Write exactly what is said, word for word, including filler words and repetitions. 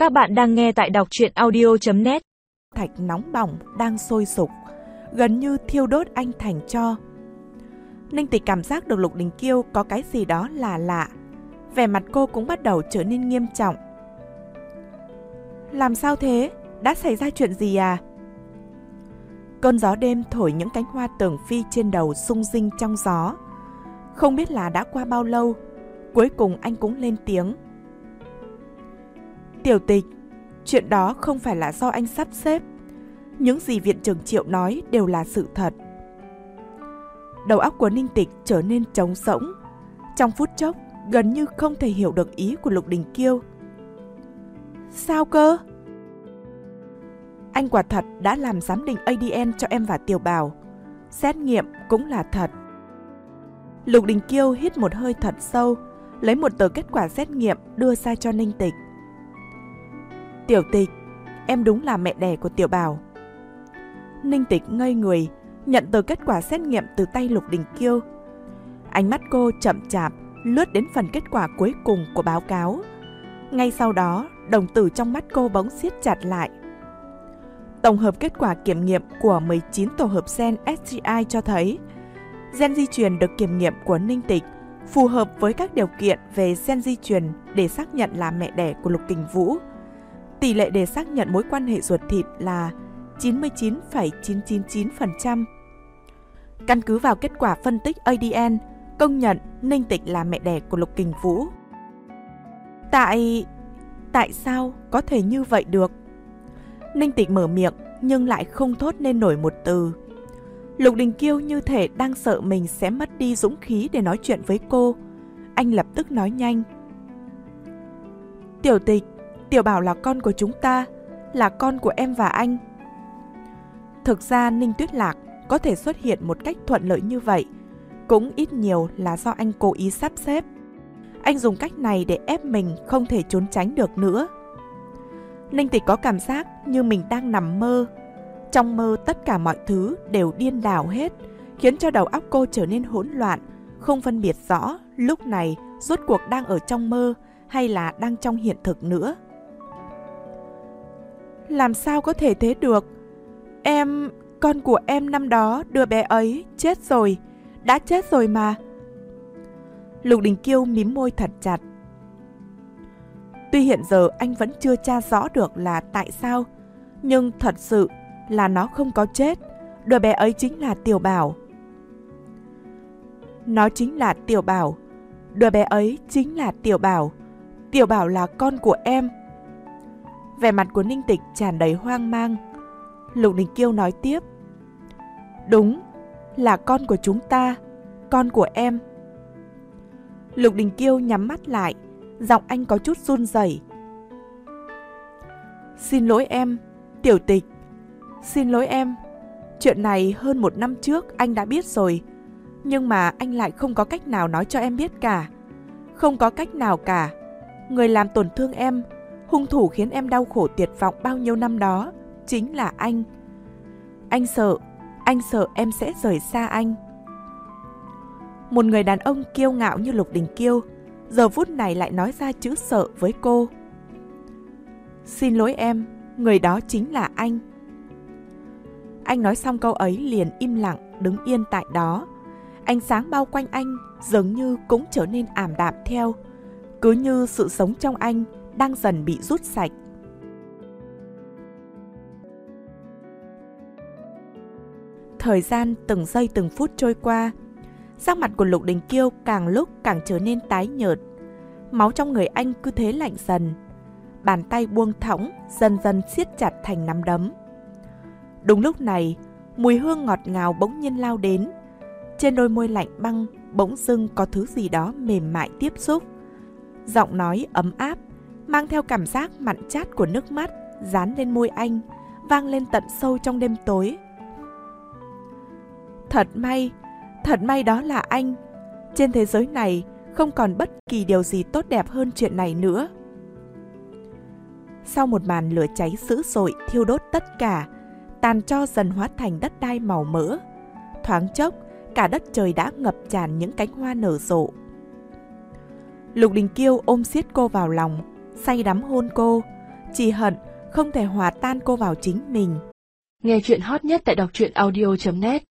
Các bạn đang nghe tại đọc truyện audio chấm net. Thạch nóng bỏng đang sôi sục, gần như thiêu đốt anh thành tro. Ninh Tịch cảm giác được Lục Đình Kiêu có cái gì đó là lạ. Vẻ mặt cô cũng bắt đầu trở nên nghiêm trọng. Làm sao thế? Đã xảy ra chuyện gì à? Cơn gió đêm thổi những cánh hoa tường phi trên đầu rung rinh trong gió. Không biết là đã qua bao lâu, cuối cùng anh cũng lên tiếng. Tiểu Tịch, chuyện đó không phải là do anh sắp xếp. Những gì viện trưởng Triệu nói đều là sự thật. Đầu óc của Ninh Tịch trở nên trống rỗng. Trong phút chốc, gần như không thể hiểu được ý của Lục Đình Kiêu. Sao cơ? Anh quả thật đã làm giám định a đê en cho em và Tiểu Bảo. Xét nghiệm cũng là thật. Lục Đình Kiêu hít một hơi thật sâu, lấy một tờ kết quả xét nghiệm đưa ra cho Ninh Tịch. Tiểu Tịch, em đúng là mẹ đẻ của Tiểu Bảo. Ninh Tịch ngây người, nhận tờ kết quả xét nghiệm từ tay Lục Đình Kiêu. Ánh mắt cô chậm chạp lướt đến phần kết quả cuối cùng của báo cáo. Ngay sau đó, đồng tử trong mắt cô bỗng siết chặt lại. Tổng hợp kết quả kiểm nghiệm của mười chín tổ hợp gen ét giê i cho thấy gen di truyền được kiểm nghiệm của Ninh Tịch phù hợp với các điều kiện về gen di truyền để xác nhận là mẹ đẻ của Lục Kình Vũ. Tỷ lệ để xác nhận mối quan hệ ruột thịt là chín mươi chín phẩy chín chín chín phần trăm. Căn cứ vào kết quả phân tích a đê en, công nhận Ninh Tịch là mẹ đẻ của Lục Kình Vũ. Tại... Tại sao có thể như vậy được? Ninh Tịch mở miệng nhưng lại không thốt nên nổi một từ. Lục Đình Kiêu như thể đang sợ mình sẽ mất đi dũng khí để nói chuyện với cô. Anh lập tức nói nhanh. Tiểu Tịch, Tiểu Bảo là con của chúng ta, là con của em và anh. Thực ra Ninh Tuyết Lạc có thể xuất hiện một cách thuận lợi như vậy cũng ít nhiều là do anh cố ý sắp xếp. Anh dùng cách này để ép mình không thể trốn tránh được nữa. Ninh Tịch có cảm giác như mình đang nằm mơ. Trong mơ tất cả mọi thứ đều điên đảo hết, khiến cho đầu óc cô trở nên hỗn loạn, không phân biệt rõ lúc này rốt cuộc đang ở trong mơ hay là đang trong hiện thực nữa. Làm sao có thể thế được? Em, con của em năm đó đứa bé ấy chết rồi, đã chết rồi mà. Lục Đình Kiêu mím môi thật chặt. Tuy hiện giờ anh vẫn chưa tra rõ được là tại sao, nhưng thật sự là nó không có chết. Đứa bé ấy chính là Tiểu Bảo. Nó chính là Tiểu Bảo. Đứa bé ấy chính là Tiểu Bảo. Tiểu Bảo là con của em. Vẻ mặt của Ninh Tịch tràn đầy hoang mang. Lục Đình Kiêu nói tiếp. Đúng, là con của chúng ta, con của em. Lục Đình Kiêu nhắm mắt lại, giọng anh có chút run rẩy. Xin lỗi em, Tiểu Tịch. Xin lỗi em. Chuyện này hơn một năm trước anh đã biết rồi, nhưng mà anh lại không có cách nào nói cho em biết cả. Không có cách nào cả. Người làm tổn thương em, hung thủ khiến em đau khổ tuyệt vọng bao nhiêu năm đó chính là anh. Anh sợ, anh sợ em sẽ rời xa anh. Một người đàn ông kiêu ngạo như Lục Đình Kiêu giờ phút này lại nói ra chữ sợ với cô. Xin lỗi em, người đó chính là anh. Anh nói xong câu ấy liền im lặng đứng yên tại đó. Ánh sáng bao quanh anh dường như cũng trở nên ảm đạm theo, cứ như sự sống trong anh đang dần bị rút sạch. Thời gian từng giây từng phút trôi qua, sắc mặt của Lục Đình Kiêu càng lúc càng trở nên tái nhợt. Máu trong người anh cứ thế lạnh dần. Bàn tay buông thõng dần dần siết chặt thành nắm đấm. Đúng lúc này, mùi hương ngọt ngào bỗng nhiên lao đến. Trên đôi môi lạnh băng bỗng dưng có thứ gì đó mềm mại tiếp xúc. Giọng nói ấm áp, mang theo cảm giác mặn chát của nước mắt dán lên môi anh, vang lên tận sâu trong đêm tối. Thật may, thật may đó là anh. Trên thế giới này không còn bất kỳ điều gì tốt đẹp hơn chuyện này nữa. Sau một màn lửa cháy dữ dội thiêu đốt tất cả, tàn tro dần hóa thành đất đai màu mỡ. Thoáng chốc, cả đất trời đã ngập tràn những cánh hoa nở rộ. Lục Đình Kiêu ôm siết cô vào lòng, say đắm hôn cô. chỉ hận không thể hòa tan cô vào chính mình. Nghe chuyện hot nhất tại đọc truyện audio chấm net.